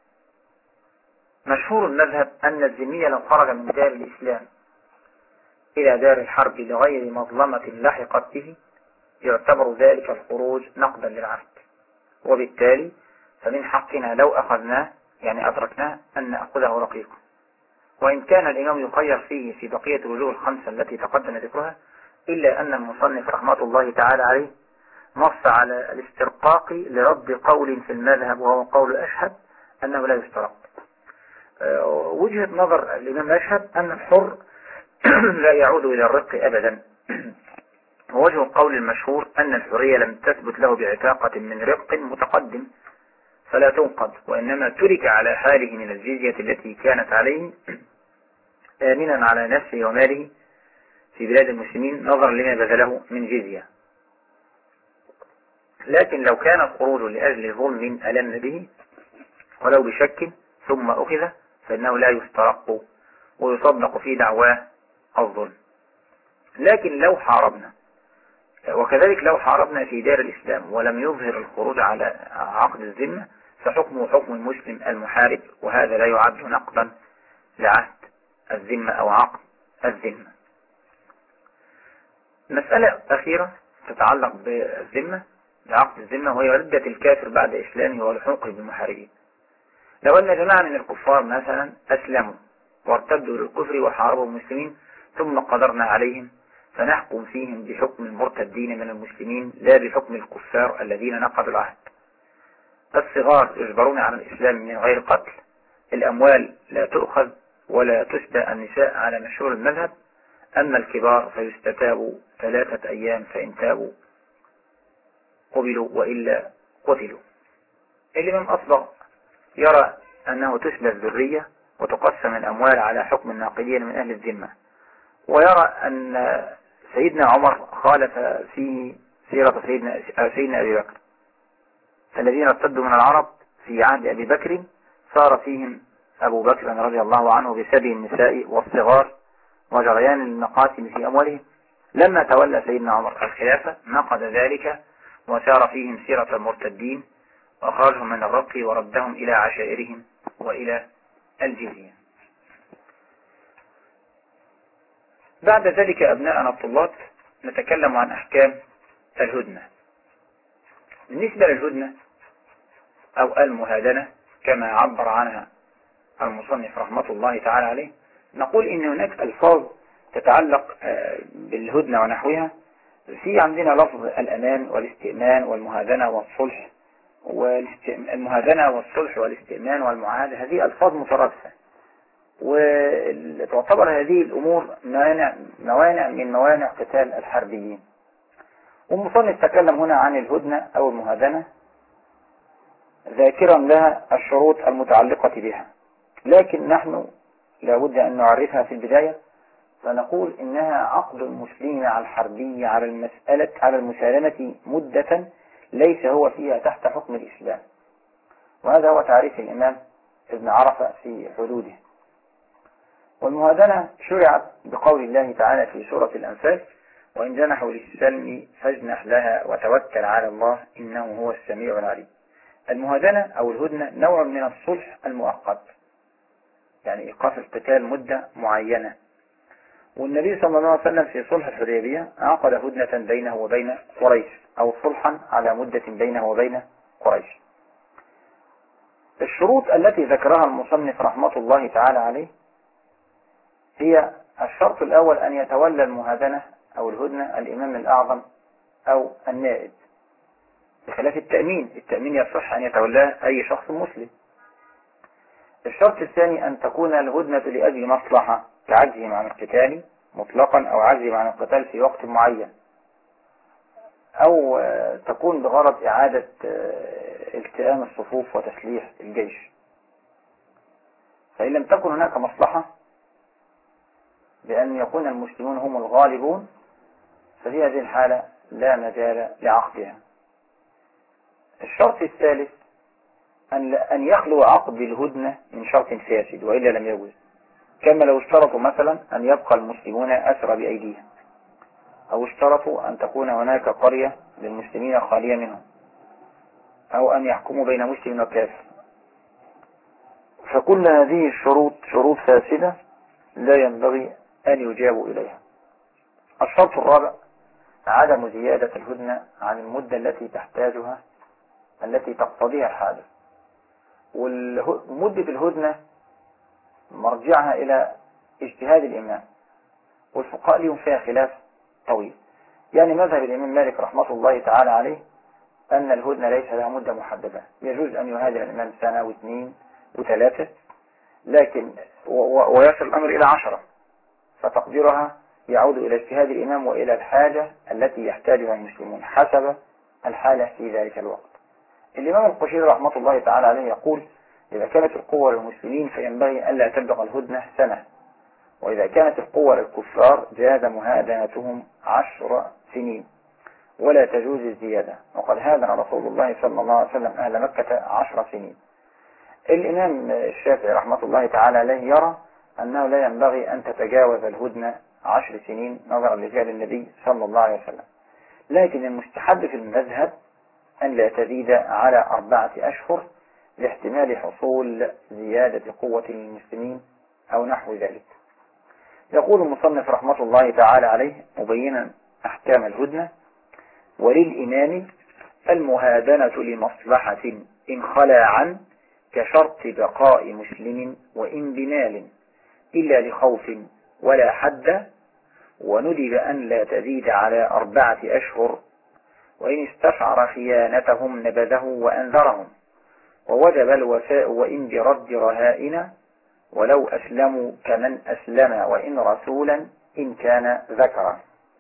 مشهور المذهب أن الذمي لو خرج من دار الإسلام إلى دار الحرب لغير مظلمة لحقت به يعتبر ذلك الخروج نقدا للعهد، وبالتالي فمن حقنا لو أخذناه يعني أدركناه أن نأخذه رقيقا. وإن كان الإمام يخير فيه في بقية الوجوه الخمسة التي تقدم ذكرها، إلا أن المصنف رحمة الله تعالى عليه نص على الاسترقاق لرد قول في المذهب وهو قول أشهب أنه لا يسترق. وجهة نظر الإمام أشهب أن الحر لا يعود إلى الرق أبدا. ووجه القول المشهور أن الحرية لم تثبت له بعتاقة من رق متقدم فلا تنقض، وإنما ترك على حاله من الجزية التي كانت عليه آمنا على نفسه وماله في بلاد المسلمين نظرا لما بذله من جزية. لكن لو كان الخروج لأجل ظلم ألم به ولو بشك ثم أخذ فإنه لا يسترق ويصدق في دعواه الظلم. لكن لو حاربنا، وكذلك لو حاربنا في دار الإسلام ولم يظهر الخروج على عقد الذمة فحكمه حكم المسلم المحارب، وهذا لا يعد نقضا لعهد الذمة أو عقد الذمة. مسألة أخيرة تتعلق بالذمة بعقد الذمة، وهي ردة الكافر بعد إسلامه ولحوقه بالمحاربين. لو أن جماعة من الكفار مثلا أسلموا وارتدوا للكفر وحاربوا المسلمين ثم قدرنا عليهم، فنحكم فيهم بحكم المرتدين من المسلمين لا بحكم الكفار الذين نقضوا العهد. الصغار يجبرون على الإسلام من غير قتل، الأموال لا تؤخذ ولا تسبى النساء على مشهور المذهب، أما الكبار فيستتابوا 3 أيام فإن تابوا قبلوا وإلا قتلوا. الإمام أصبغ يرى أنه تسبى الذرية وتقسم الأموال على حكم الناقدين من أهل الذمة، ويرى أن سيدنا عمر خالف في سيرة سيدنا أبي بكر، الذين ارتدوا من العرب في عهد أبي بكر صار فيهم أبو بكر رضي الله عنه بسبي النساء والصغار وجريان المقاسم في أموالهم. لما تولى سيدنا عمر الخلافة نقض ذلك وسار فيهم سيرة المرتدين وأخرجهم من الرق وردهم إلى عشائرهم وإلى الجزية. بعد ذلك أبناءنا الطلاب نتكلم عن أحكام الهدنة. بالنسبة للهدنة أو المهادنة كما عبر عنها المصنف رحمة الله تعالى عليه، نقول إن هناك ألفاظ تتعلق بالهدنة ونحوها. في عندنا لفظ الأمان والاستئمان والمهادنة والصلح، والمهادنة والصلح والاستئمان والمعاهدة هذه ألفاظ مترادفة، وتعتبر هذه الأمور موانع من موانع قتال الحربيين. والمصنف تكلم هنا عن الهدنة أو المهادنة ذاكرا لها الشروط المتعلقة بها، لكن نحن لابد أن نعرفها في البداية، فنقول إنها عقد المسلمين على الحربية على المسالمة مدة ليس هو فيها تحت حكم الإسلام، وهذا هو تعريف الإمام ابن عرفة في حدوده. والمهادنة شرعت بقول الله تعالى في سورة الأنفال: وإن جنحوا للسلم فاجنح لها وتوكل على الله إنه هو السميع العليم. المهادنة أو الهدنة نوع من الصلح المؤقت، يعني إيقاف القتال مدة معينة. والنبي صلى الله عليه وسلم في صلح الحديبية عقد هدنة بينه وبين قريش، أو صلحا على مدة بينه وبين قريش. الشروط التي ذكرها المصنف رحمة الله تعالى عليه هي: الشرط الأول أن يتولى المهادنة أو الهدنة الإمام الأعظم أو النائب، بخلاف التأمين يصح أن يتولاه أي شخص مسلم. الشرط الثاني أن تكون الهدنة لأجل مصلحة كعجزهم عن القتال مطلقا، أو عجزهم عن القتال في وقت معين، أو تكون بغرض إعادة التئام الصفوف وتسليح الجيش. فإن لم تكن هناك مصلحة بأن يكون المسلمون هم الغالبون، ففي هذه الحالة لا مجال لعقدها. الشرط الثالث أن يخلو عقد الهدنة من شرط فاسد، وإلا لم يجوز، كما لو اشترطوا مثلا أن يبقى المسلمون أسرى بأيديهم، أو اشترطوا أن تكون هناك قرية للمسلمين خالية منهم، أو أن يحكموا بين مسلم وكافر. فكل هذه الشروط شروط فاسدة لا ينبغي أن يجابوا إليها. الشرط الرابع عدم زيادة الهدنة عن المدة التي تحتاجها، التي تقتضيها الحاجة. ومدة الهدنة مرجعها إلى اجتهاد الإمام، والفقهاء لهم فيها خلاف طويل. يعني مذهب الإمام مالك رحمة الله تعالى عليه أن الهدنة ليس لها مدة محددة، يجوز أن يهاجر الإمام سنة واثنين وثلاثة، لكن ويصل الأمر إلى 10، فتقديرها يعود إلى اجتهاد الإمام وإلى الحاجة التي يحتاجها المسلمون حسب الحالة في ذلك الوقت. الإمام القشيري رحمة الله تعالى عليه يقول: إذا كانت القوة للمسلمين فينبغي ألا تبلغ الهدنة سنة، وإذا كانت القوة للكفار جاز مهادنتهم 10 سنين ولا تجوز الزيادة، وقد هادن رسول الله صلى الله عليه وسلم أهل مكة 10 سنين. الإمام الشافعي رحمة الله تعالى عليه يرى أنه لا ينبغي أن تتجاوز الهدنة 10 سنين نظرا لفعل النبي صلى الله عليه وسلم، لكن المستحب في المذهب أن لا تزيد على 4 أشهر لاحتمال حصول زيادة قوة للمسلمين أو نحو ذلك. يقول المصنف رحمة الله تعالى عليه مبينا أحكام الهدنة: وللإمام المهادنة لمصلحة إن خلا عن كشرط بقاء مسلم وإن بمال إلا لخوف ولا حد، وندب أن لا تزيد على 4 أشهر، وإن استشعر خيانتهم نبذه وأنذرهم، ووجب الوفاء وإن برد رهائن، ولو أسلموا كمن أسلم وإن رسولا إن كان ذكرا.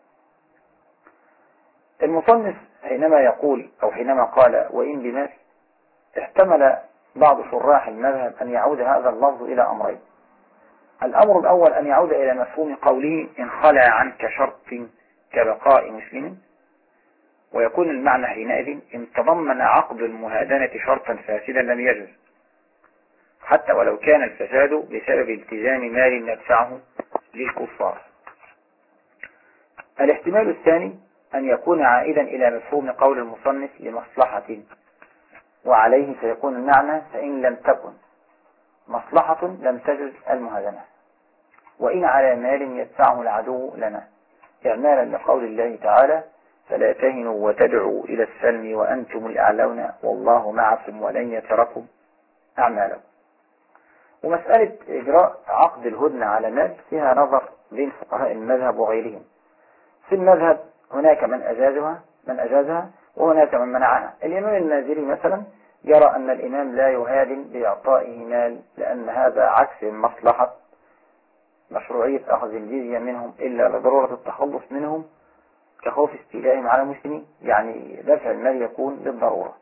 المصنف حينما يقول أو حينما قال وإن بمال، احتمل بعض شراح المذهب أن يعود هذا اللفظ إلى أمرين: الأمر الأول أن يعود إلى مفهوم قوله إن خلع عنك شرط كبقاء مسلم، ويكون المعنى حينئذ إن تضمن عقد المهادنة شرطا فاسدا لم يجوز، حتى ولو كان الفساد بسبب التزام مال يدفعه للكفار. الاحتمال الثاني أن يكون عائدا إلى مفهوم قول المصنف لمصلحة، وعليه سيكون المعنى فإن لم تكن مصلحة لم تجز المهادنة، وإن على مال يدفعه العدو لنا، إعمالا لقول الله تعالى: فلا تهنوا وتدعوا إلى السلم وأنتم الأعلون والله معكم ولن يتركم أعمالكم. ومسألة إجراء عقد الهدنة على مال فيها نظر بين فقهاء المذهب وغيرهم. في المذهب هناك من أجازها وهناك من منعها. الإمام المازري مثلا يرى أن الإمام لا يهادن بإعطائه مال، لأن هذا عكس المصلحة، مشروعية أخذ الجزية منهم إلا لضرورة التخلص منهم كخوف استيلائهم على المسلمين، يعني دفع المال يكون للضرورة،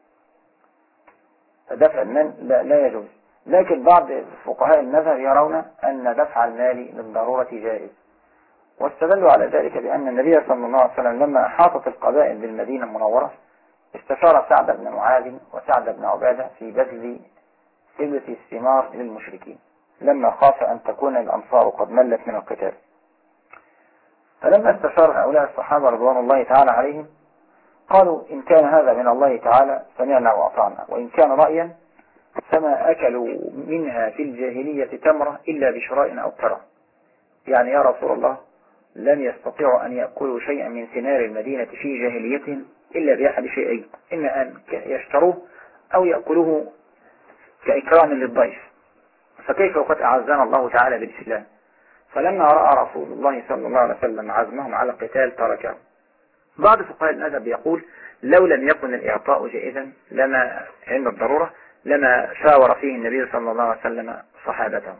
دفع المال لا يجوز. لكن بعض فقهاء المذهب يرون أن دفع المال للضرورة جائز، واستدلوا على ذلك بأن النبي صلى الله عليه وسلم لما أحاطت القبائل بالمدينة المنورة استشار سعد بن معاذ وسعد بن عبادة في بذل هبة الثمار للمشركين لما خاف أن تكون الأنصار قد ملت من القتال. فلما استشار هؤلاء الصحابة رضوان الله تعالى عليهم قالوا إن كان هذا من الله تعالى سمعنا وأطعنا، وإن كان رأيا فما أكلوا منها في الجاهلية تمرة إلا بشراء أو كرة. يعني يا رسول الله لم يستطيعوا أن يأكلوا شيئا من ثمار المدينة في جاهليتهم إلا بأحد شيئين، إما أن يشتروه أو يأكلوه كإكرام للضيف، فكيف وقد أعزنا الله تعالى بالإسلام. فلما رأى رسول الله صلى الله عليه وسلم عزمهم على القتال تركهم. بعض فقهاء الأدب يقول لو لم يكن الإعطاء جائزا لما عند الضرورة لما شاور فيه النبي صلى الله عليه وسلم صحابته.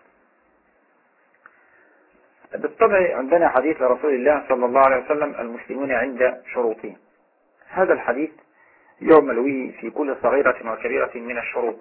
بالطبع عندنا حديث لرسول الله صلى الله عليه وسلم المسلمون عند شروطهم. هذا الحديث يعمل به في كل صغيرة وكبيرة من الشروط،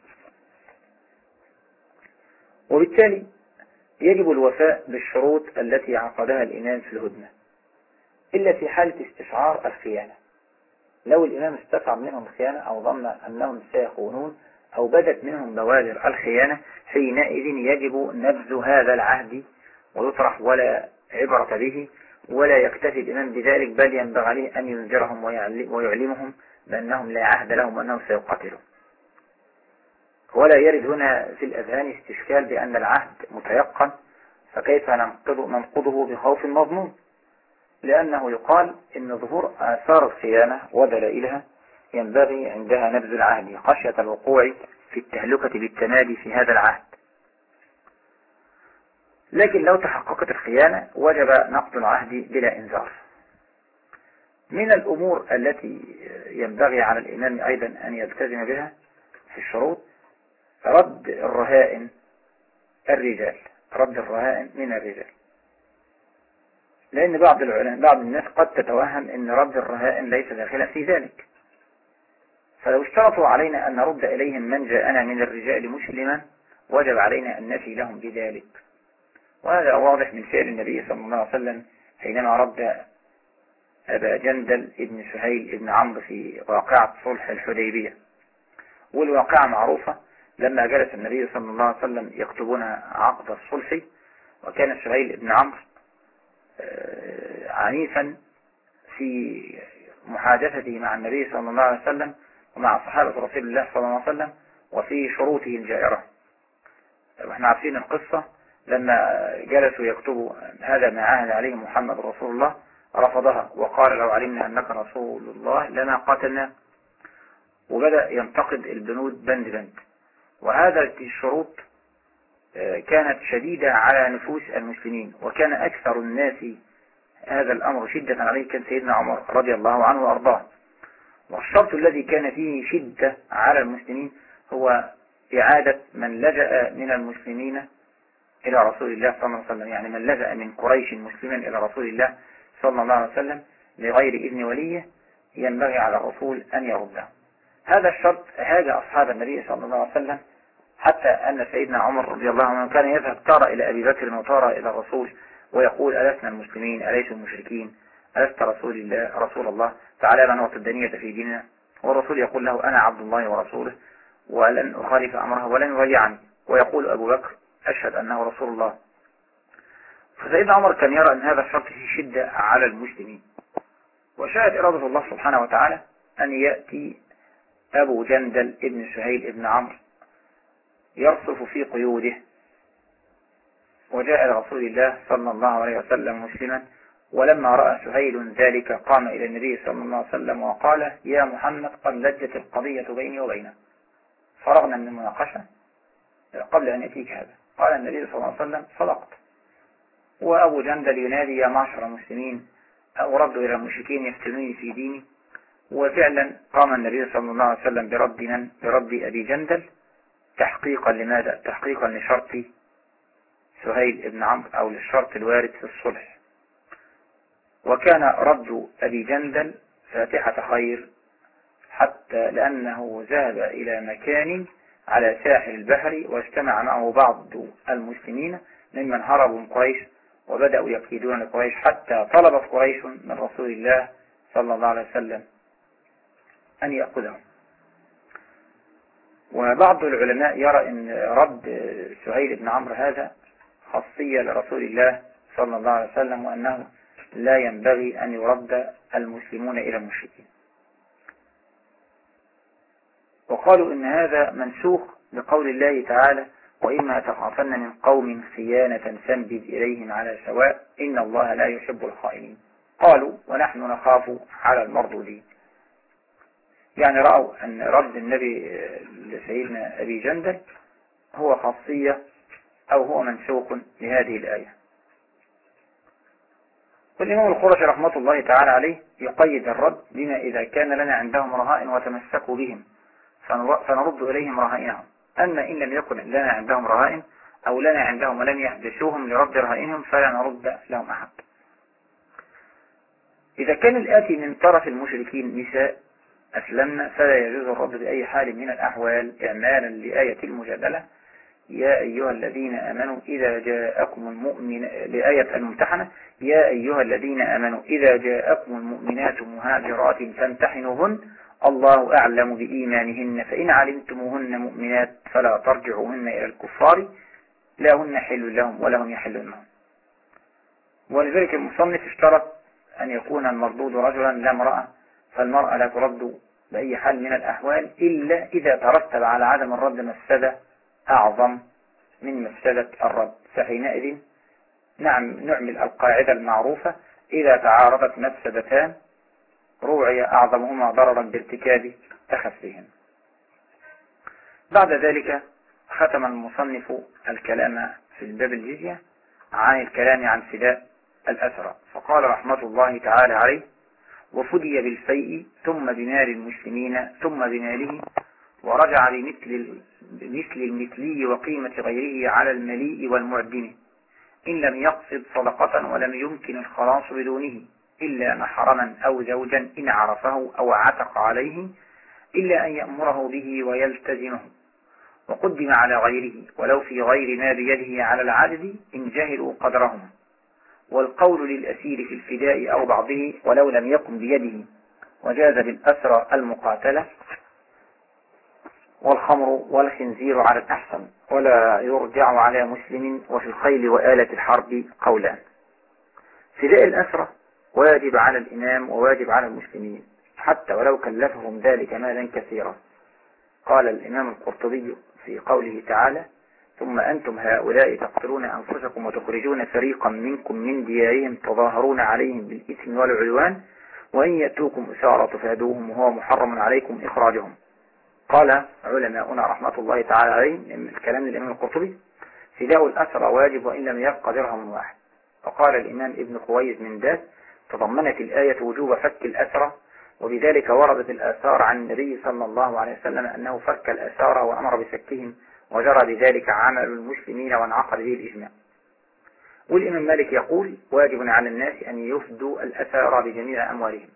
وبالتالي يجب الوفاء بالشروط التي عقدها الإمام في الهدنة إلا في حالة استشعار الخيانة. لو الإمام استشعر منهم الخيانة أو ظن أنهم سيخونون أو بدت منهم بوادر الخيانة حينئذ يجب نبذ هذا العهد ويطرح ولا عبرة به، ولا يكتفي الإمام بذلك، بل ينبغي عليه أن ينذرهم ويعلمهم بأنهم لا عهد لهم وأنهم سيقاتلون. ولا يرد هنا في الأذهان استشكال بأن العهد متيقن فكيف ننقضه بخوف مظنون، لأنه يقال إن ظهور آثار الخيانة ودلائلها ينبغي عندها نبذ العهد خشية الوقوع في التهلكة بالتمادي في هذا العهد. لكن لو تحققت الخيانة وجب نقض العهد بلا إنذار. من الأمور التي ينبغي على الإمام أيضا أن يلتزم بها في الشروط رد الرهائن الرجال، رد الرهائن من الرجال، لأن بعض الناس قد تتوهم أن رد الرهائن ليس داخلا في ذلك، فلو اشترطوا علينا أن نرد إليهم من جاءنا من الرجال مسلما وجب علينا أن نفي لهم بذلك. وهذا واضح من فعل النبي صلى الله عليه وسلم حينما رد أبا جندل ابن سهيل ابن عمرو في واقعة صلح الحديبية. والواقعة معروفة، لما جلس النبي صلى الله عليه وسلم يكتبون عقد الصلح وكان سهيل ابن عمرو عنيفا في محادثته مع النبي صلى الله عليه وسلم ومع صحابة رسول الله صلى الله عليه وسلم وفي شروطه الجائرة. واحنا عارفين القصة، لما جلسوا يكتبوا هذا ما عاهد عليه محمد رسول الله رفضها وقال لو علمنا أنك رسول الله لما قاتلنا، وبدأ ينتقد البنود بند بند. وهذا الشروط كانت شديدة على نفوس المسلمين، وكان أكثر الناس هذا الأمر شدة عليه كان سيدنا عمر رضي الله عنه وأرضاه. والشرط الذي كان فيه شدة على المسلمين هو إعادة من لجأ من المسلمين إلى رسول الله صلى الله عليه وسلم، يعني من لجأ من قريش مسلما إلى رسول الله صلى الله عليه وسلم لغير إذن وليه ينبغي على الرسول أن يرده. هذا الشرط هاج أصحاب النبي صلى الله عليه وسلم، حتى أن سيدنا عمر رضي الله عنه كان يذهب تارة إلى أبي بكر وتارة إلى الرسول ويقول ألسنا المسلمين أليسوا المشركين ألست رسول الله تعالى من نعطي الدنية في ديننا. والرسول يقول له أنا عبد الله ورسوله ولن أخالف أمره ولن يضيعني، ويقول أبو بكر أشهد أنه رسول الله. فسيدنا عمر كان يرى أن هذا الشرط فيه شدة على المسلمين، وشاءت إرادة الله سبحانه وتعالى أن يأتي أبو جندل ابن سهيل ابن عمرو يرصف في قيوده، وجاء لرسول الله صلى الله عليه وسلم مسلما. ولما رأى سهيل ذلك قام إلى النبي صلى الله عليه وسلم وقال يا محمد قد لجت القضية بيني وبينك، فرغنا من المناقشة قبل أن يأتيك هذا. قال النبي صلى الله عليه وسلم صدقت. وأبو جندل ينادي يا معشر المسلمين أرد إلى المشركين يفتنوني في ديني. وفعلا قام النبي صلى الله عليه وسلم برد أبي جندل تحقيقا لماذا؟ تحقيقا لشرط سهيل ابن عمرو أو للشرط الوارد في الصلح. وكان رد أبي جندل فاتحة خير، حتى لأنه ذهب إلى مكان على ساحل البحر واجتمع معه بعض المسلمين ممن هربوا من قريش وبدأوا يكيدون لقريش، حتى طلبت قريش من رسول الله صلى الله عليه وسلم أن يأخذهم. وبعض العلماء يرى أن رد سهيل بن عمرو هذا خاصية لرسول الله صلى الله عليه وسلم، وأنه لا ينبغي أن يرد المسلمون إلى المشركين. وقالوا إن هذا منسوخ بقول الله تعالى: وإما تخافن من قوم خيانة فانبذ إليهم على سواء إن الله لا يحب الخائنين. قالوا: ونحن نخاف على المردودين. يعني رأوا أن رد النبي لسيدنا أبي جندل هو خاصية أو هو منسوخ لهذه الآية. والإمام القرشي رحمة الله تعالى عليه يقيد الرد بما إذا كان لنا عندهم رهائن وتمسكوا بهم فنرد إليهم رهائنهم. أما إن لم يكن لنا عندهم رهائن أو لنا عندهم ولم يحدثوهم لرد رهائنهم فلا نرد لهم أحد. إذا كان الآتي من طرف المشركين نساء أسلمنا فلا يجوز الرد بأي حال من الأحوال إعمالا لآية المجادلة: يا أيها الذين آمنوا إذا جاءكم المؤمن لآية الممتحنة: يا أيها الذين آمنوا إذا جاءكم المؤمنات مهاجرات فامتحنوهن الله أعلم بإيمانهن فإن علمتموهن مؤمنات فلا ترجعوهن إلى الكفار لا هن حل لهم ولا هم يحلون لهم. ولذلك المصنف اشترط أن يكون المردود رجلا لا امرأة، فالمرأة لا ترد بأي حال من الأحوال إلا إذا ترتب على عدم الرد مفسدة أعظم من مفسدة الرد، فحينئذ نعمل القاعدة المعروفة: إذا تعارضت مفسدتان روعي أعظمهما ضررا بارتكاب أخفهما. بعد ذلك ختم المصنف الكلام في الباب الجزية عن الكلام عن فداء الأسرى، فقال رحمة الله تعالى عليه: وفدي بالفيء ثم بمال المسلمين ثم بماله، ورجع بمثل المثلي وقيمة غيره على المليء والمعدم، إن لم يقصد صدقة ولم يمكن الخلاص بدونه إلا محرما أو زوجا إن عرفه أو عتق عليه إلا أن يأمره به ويلتزمه، وقدم على غيره ولو في غير ما بيده على العدد إن جهلوا قدرهم، والقول للأسير في الفداء أو بعضه ولو لم يكن بيده، وجاز بالأسرى المقاتلة والخمر والخنزير على الأحسن، ولا يرجع على مسلم، وفي الخيل وآلة الحرب قولان. فداء الأسرى واجب على الإمام وواجب على المسلمين حتى ولو كلفهم ذلك مالا كثيرا. قال الإمام القرطبي في قوله تعالى: ثم أنتم هؤلاء تقتلون أنفسكم وتخرجون فريقا منكم من ديارهم تظاهرون عليهم بالإثم والعدوان وإن يأتوكم أسارى تفادوهم وهو محرم عليكم إخراجهم. قال علماؤنا رحمة الله تعالى عليهم من الكلام للإمام القرطبي: فداء الأسرى واجب وإن لم يبق درهم واحد. وقال الإمام ابن خويز من داس: تضمنت الآية وجوب فك الأسرى، وبذلك وردت الآثار عن النبي صلى الله عليه وسلم أنه فك الأسارى وأمر بفكهم، وجرى بذلك عمل المسلمين وانعقد به الإجماع. والإمام مالك يقول: واجب على الناس أن يفدوا الأسارى بجميع أموالهم.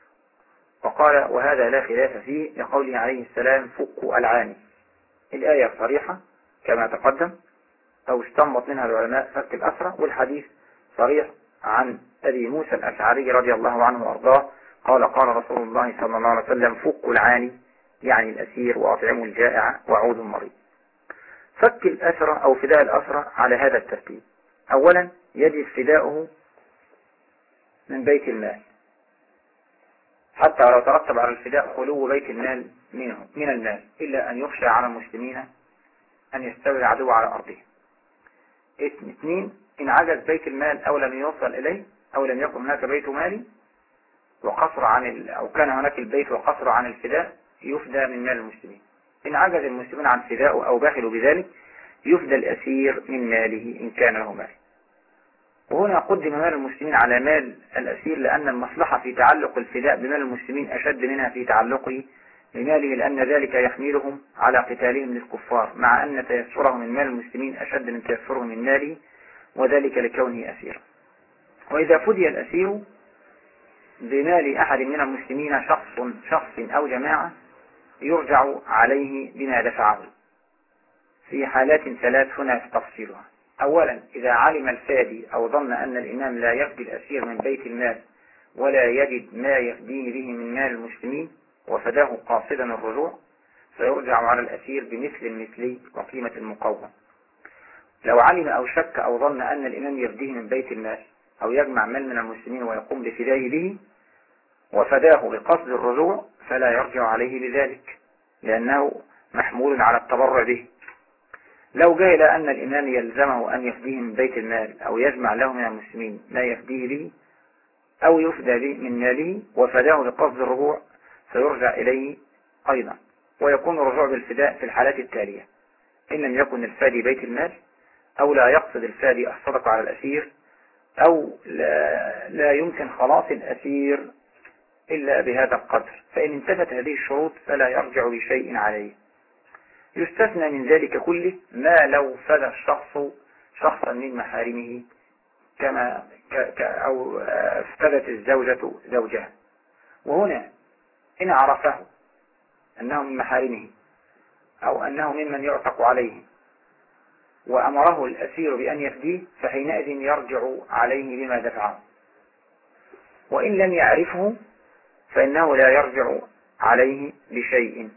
وقال: وهذا لا خلاف فيه لقوله عليه السلام: فكوا العاني. الآية صريحة كما تقدم أو استنبط منها العلماء فك الأسرى، والحديث صريح عن أبي موسى الأشعري رضي الله عنه وأرضاه قال: قال رسول الله صلى الله عليه وسلم: فكوا العاني يعني الأسير وأطعموا الجائع وعودوا المريض. فك الأسرى أو فداء الأسرى على هذا الترتيب: أولا يجب فداؤه من بيت المال، حتى لو ترتب على الفداء خلو بيت المال من المال، إلا أن يخشى على المسلمين أن يستولي العدو على أرضهم. اثنين، إن عجز بيت المال أو لم يوصل إليه أو لم يكن هناك بيت مالي وقصر أو كان هناك البيت وقصر عن الفداء يفدى من مال المسلمين. إن عجز المسلمين عن فداءه أو بخلوا بذلك يفدى الأسير من ماله إن كان له مال. وهنا قدم مال المسلمين على مال الأسير لأن المصلحة في تعلق الفداء بمال المسلمين أشد منها في تعلقه بماله، لأن ذلك يحملهم على قتالهم للكفار، مع أن تيسرهم من مال المسلمين أشد من تيسرهم من ماله، وذلك لكونه أسيرا. وإذا فدي الأسير بمال أحد من المسلمين شخص أو جماعة يرجع عليه بما دفعه في حالات ثلاث هنا في تفصيلها. أولا، إذا علم الفادي أو ظن أن الإمام لا يفدي الأسير من بيت المال ولا يجد ما يفديه به من مال المسلمين وفداه قاصدا الرجوع فيرجع على الأسير بمثل المثلي وقيمة المقوم. لو علم أو شك أو ظن أن الإمام يفديه من بيت المال أو يجمع مال من المسلمين ويقوم بفدائه به وفداه بقصد الرجوع فلا يرجع عليه بذلك، لأنه محمول على التبرع به. لو جاء إلى أن الإمام يلزمه أن يفديه من بيت المال أو يجمع له من المسلمين ما يفديه به أو يفدى به من ماله وفداه بقصد الرجوع فيرجع إليه أيضا، ويكون الرجوع بالفداء في الحالات التالية: إن لم يكن الفادي بيت المال، أو لا يقصد الفادي الصدقة على الأسير، أو لا يمكن خلاص الأسير إلا بهذا القدر، فإن انتفت هذه الشروط فلا يرجع بشيء عليه. يستثنى من ذلك كله ما لو فدى الشخص شخصا من محارمه أو فدت الزوجة زوجها، وهنا إن عرفه أنه من محارمه أو أنه ممن يعتق عليه وأمره الأسير بأن يفديه فحينئذ يرجع عليه بما دفعه، وإن لم يعرفه فإنه لا يرجع عليه بشيء.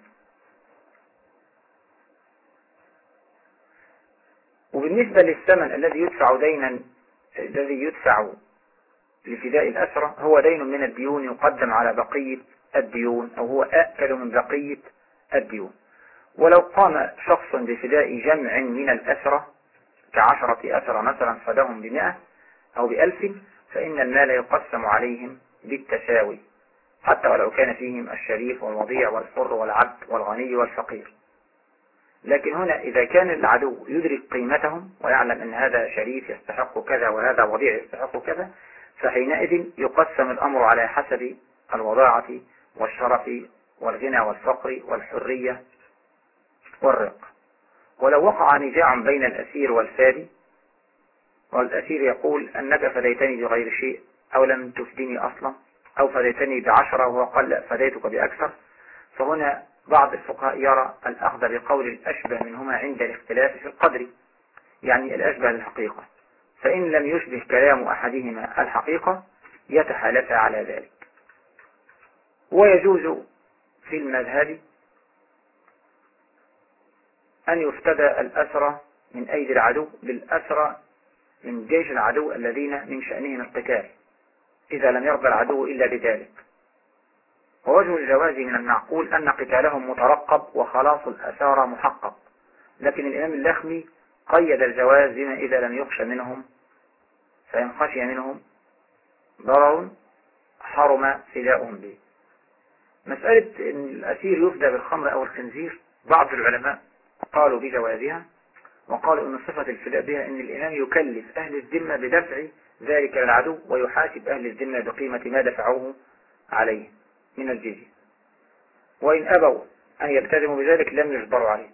وبالنسبة للثمن الذي يدفع لفداء الأسرة هو دين من الديون يقدم على بقية الديون، أو هو أأكل من بقية الديون. ولو قام شخص بفداء جمع من الأسرة ك10 أسرة مثلا فداهم ب100 أو ب1000 فإن المال يقسم عليهم بالتساوي، حتى ولو كان فيهم الشريف والوضيع والحر والعبد والغني والفقير. لكن هنا إذا كان العدو يدرك قيمتهم ويعلم أن هذا شريف يستحق كذا وهذا وضيع يستحق كذا، فحينئذ يقسم الأمر على حسب الوضاعة والشرف والغنى والفقر والحرية والرق. ولو وقع نزاع بين الأسير والفادي، والأسير يقول أنك فديتني بغير شيء أو لم تفدني أصلا، أو فديتني ب10 وهو قال لا فديتك بأكثر، فهنا بعض الفقهاء يرى الأخذ بقول الأشبه منهما عند الاختلاف في القدر، يعني الأشبه للحقيقة، فإن لم يشبه كلام أحدهما الحقيقة يتحالف على ذلك. ويجوز في المذهب أن يفتدى الأسرى من أيدي العدو بالأسرى من جيش العدو الذين من شأنهم القتال إذا لم يرضى العدو إلا بذلك. ووجه الجواز من المعقول أن قتالهم مترقب وخلاص الأسارى محقق، لكن الإمام اللخمي قيد الجواز بما إذا لم يخشى منهم، فإن خشي منهم ضرر حرم فداؤهم به. مسألة أن الأسير يفدى بالخمر أو الخنزير بعض العلماء قالوا بجوازها، وقالوا أن صفة الفداء بها أن الإمام يكلف أهل الذمة بدفع ذلك للعدو ويحاسب أهل الذمة بقيمة ما دفعوه عليه من الجزية، وإن أبوا أن يلتزموا بذلك لم يجبروا عليه.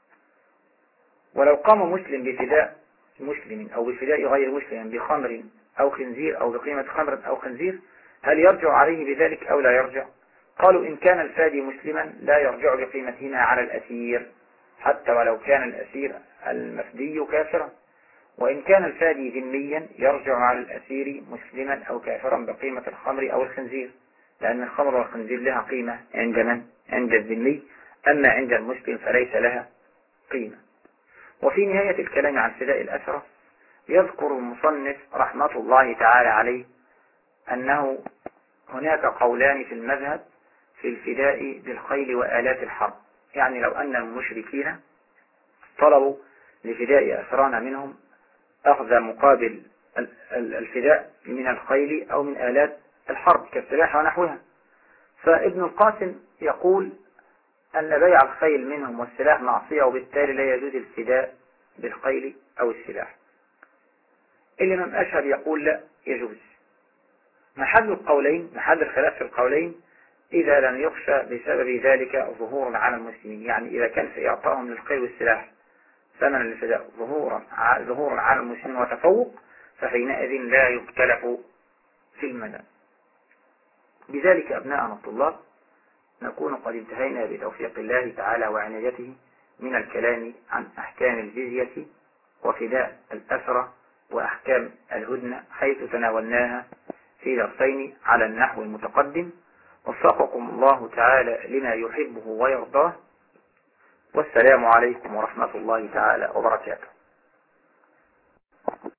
ولو قام مسلم بفداء مسلم أو بفداء غير مسلم بخمر أو خنزير أو بقيمة خمر أو خنزير هل يرجع عليه بذلك أو لا يرجع؟ قالوا إن كان الفادي مسلما لا يرجع بقيمتهما على الأسير حتى ولو كان الأسير المفدي كافرا، وإن كان الفادي ذميا يرجع على الأسير مسلما أو كافرا بقيمة الخمر أو الخنزير، لأن الخمر والخنزير لها قيمة عند من؟ عند الذمي، أما عند المسلم فليس لها قيمة. وفي نهاية الكلام عن فداء الأسرى يذكر المصنف رحمة الله تعالى عليه أنه هناك قولان في المذهب في الفداء بالخيل وآلات الحرب، يعني لو أن المشركين طلبوا لفداء أسرانا منهم أخذ مقابل الفداء من الخيل أو من آلات الحرب كالسلاح ونحوها، فابن القاسم يقول أن بيع الخيل منهم والسلاح معصية، وبالتالي لا يجوز الفداء بالخيل أو السلاح. الإمام أشهب يقول لا يجوز. محل الخلاف في القولين إذا لم يخشى بسبب ذلك ظهورا على المسلمين، يعني إذا كان في إعطائهم للخيل والسلاح ثمنا للفداء ظهورا على المسلمين وتفوق، فحينئذ لا يختلف في المدى. بذلك أبناءنا الطلاب نكون قد انتهينا بتوفيق الله تعالى وعنايته من الكلام عن أحكام الجزية وفداء الأسرى وأحكام الهدنة، حيث تناولناها في درسين على النحو المتقدم. وفقكم الله تعالى لما يحبه ويرضاه، والسلام عليكم ورحمة الله تعالى وبركاته.